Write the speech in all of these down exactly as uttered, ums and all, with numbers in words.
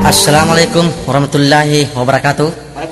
Assalamualaikum warahmatullahi wabarakatuh.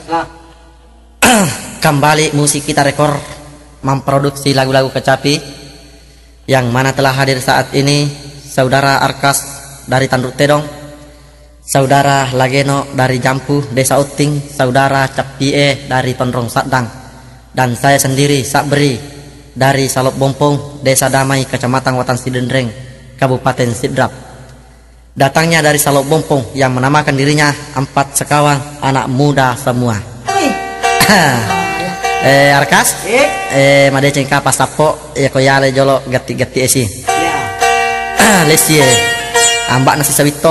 Kembali musik kita rekor memproduksi lagu-lagu kecapi, yang mana telah hadir saat ini saudara Arkas dari Tanduk Tedong, saudara Lageno dari Jampu Desa Uting, saudara Capie dari Tondrong Sadang, dan saya sendiri Sakberi dari Salop Bompong Desa Damai Kecamatan Watan Sidendreng Kabupaten Sidrap. Datangnya dari Salop Bompong yang menamakan dirinya empat sekawan anak muda semua. eh Arkas eh made cengka pasapo ya koyale jolo gati-gati esi ya lesie ambak nasi sawito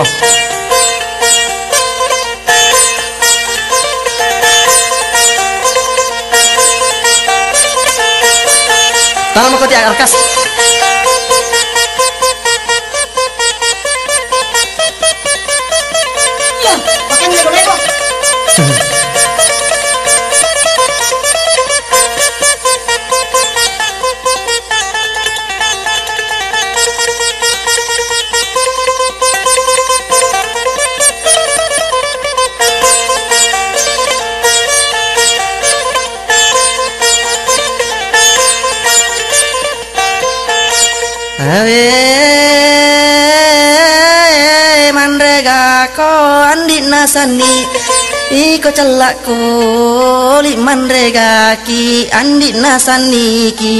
tanam koti Arkas. Ave mandrega ko andi nasani iko celak ko li mandrega ki andi nasani ki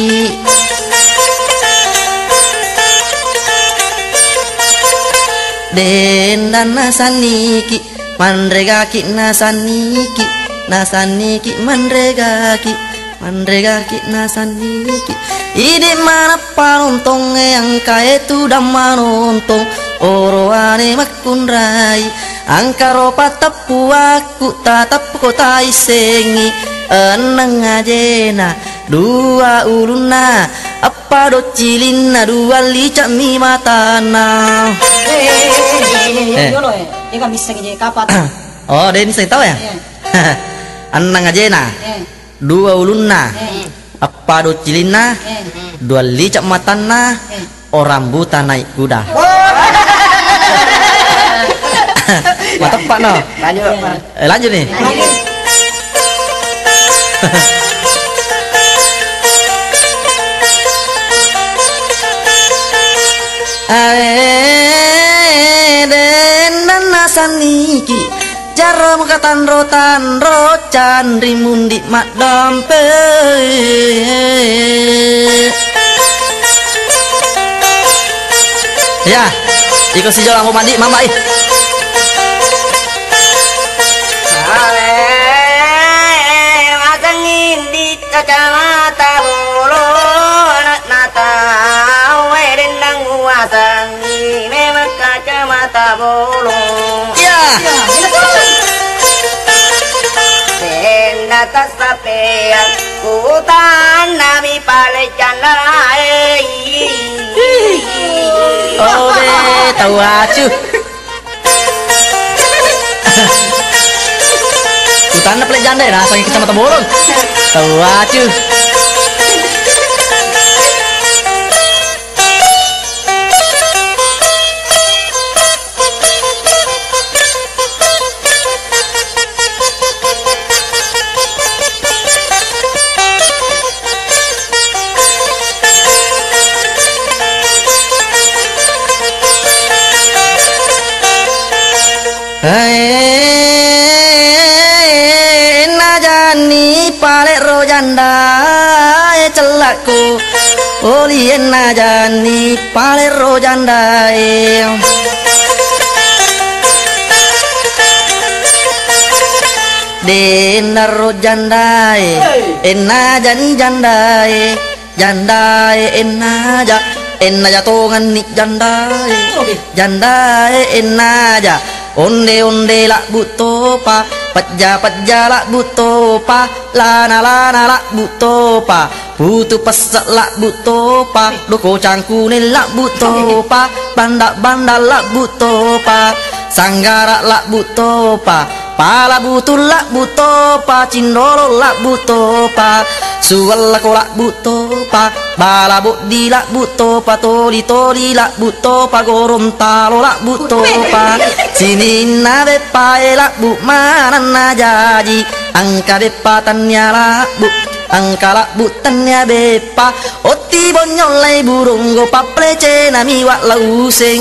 den dan nasani ki mandrega ki nasani ki nasani ki mandrega ki mandrega ki nasani ki ide mana palontong yang kaya tu damanontong oroane makunrai angkaro patapu aku tatap kota isengi eneng ajena dua uluna apa do cilina dua licak mi matana eh yo lo eh ini kan bisa gini kapat oh dia bisa tahu ya eneng ajena dua uluna apa do cilina dua licak matana orang buta naik kuda. Mantap Pak no. Lanjut Pak. Eh, lanjut nih. Ae den nasaniki jarum katan rotan rocan rimundi mak dampe ya iko si jolang mandi mama ih ale masangin di kacamata bolo nak nata we dendang wasangi memang kacamata bolo ya atas sapean hutan nami palecan lai oh deh tahu acu hutan na palecan deh rasanya kecamatan Borong tahu acu Hei najani palek rojanda celakku olien najani palek rojanda dena rojanda ena jani janda janda ena ja ena jatongan nik janda janda ena ja onde onde lak butopa pajja pajja lak butopa lana lana lak butopa putu pesak lak butopa doko cangkune lak butopa banda banda lak butopa sanggara lak butopa pala butul lak buto pa cindolo lak buto pa suwal lak lak buto pa bala bodi lak buto pa toli toli lak buto pa gorontalo lak buto pa sini na bepa lak bu mana na jaji angka bepa tanya lak bu angka lak bu tanya bepa oti bonyolai burung go paplece nami wak lausing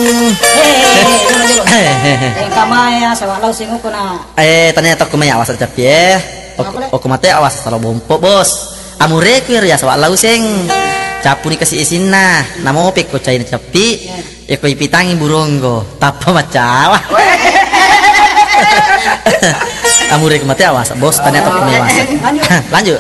Eh, kamaya sawa law sing ko na. eh tanya tok kumaya awas capi eh oku mate awas salo bompo bos amure kuir ya sawa lausing capu ni kasih isinna namo pek ko cai capi ya ko ipitangi burung go tapa macawa amure ku mate awas bos tanya tok kumaya awas lanjut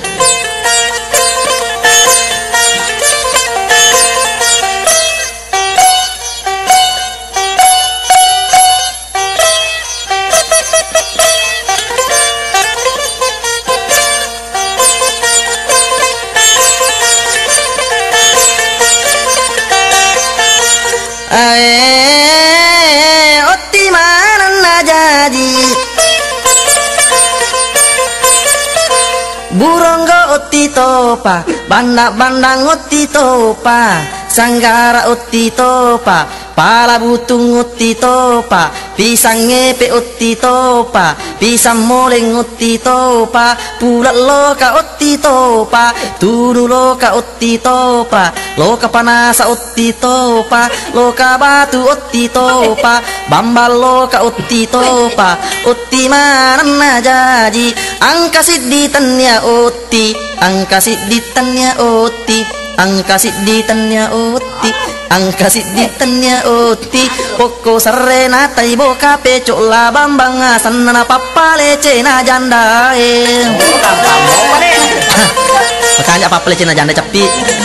eh oti mana na jadi buronggo oti topa banda bandang oti topa sanggara oti topa pala butung oti topa pisang ngepe oti topa pisang moleng oti topa pulat loka oti topa tunu loka oti topa loka panasa oti topa loka batu oti topa bambal loka oti topa oti mana na jaji angka siditannya oti angka siditannya oti angka siditannya oti angka siditannya oti poko serena taibo kape cola bambang asana papale cena janda eh makanya papale cena janda capi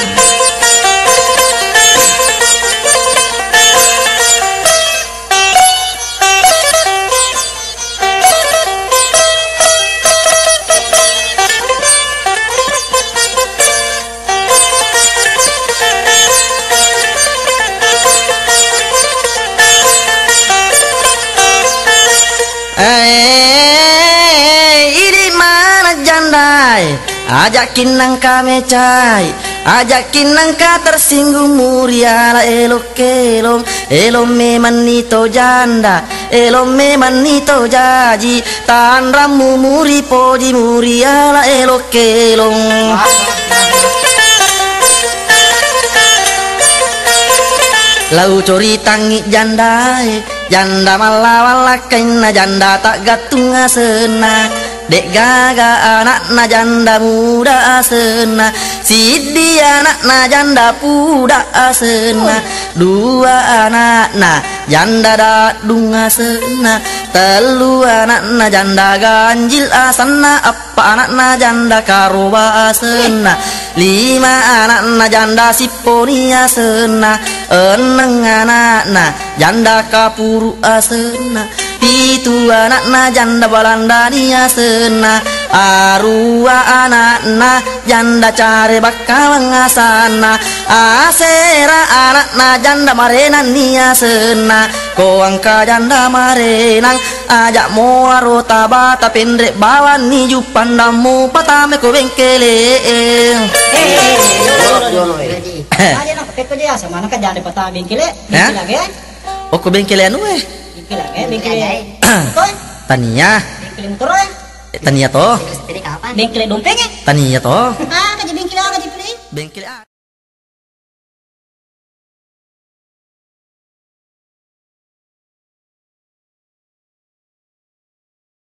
eh ini mana jandai ajakin nangka mecai ajakin nangka tersinggung muria elok elom elom memanito janda elom memanito jaji tan ramu muri poji muria elok elom lau cori tangi jandai janda malawala kaina janda tak gatung asena dek gaga anak na janda muda asena sidi anak na janda puda asena dua anak na janda dadung asena telu anak na janda ganjil asena apa anak na janda karoba asena lima anak na janda siponi asena eneng anak na janda kapuru asena pitu anak na janda balandani asena arua anak na janda care bakawang asana asera anak na janda marenan ni asena koangka janda marenang ajak moaro tabata pendrek bawan ni jupandamu patame ko bengkele Aja nak peko dia sama nak janda pata bengkele bengkele lagi oh ko bengkele anu eh bengkele lagi bengkele toh tania bengkele motor eh tania to bengkele dompeng eh tania to ah kaji bengkele kaji beli bengkele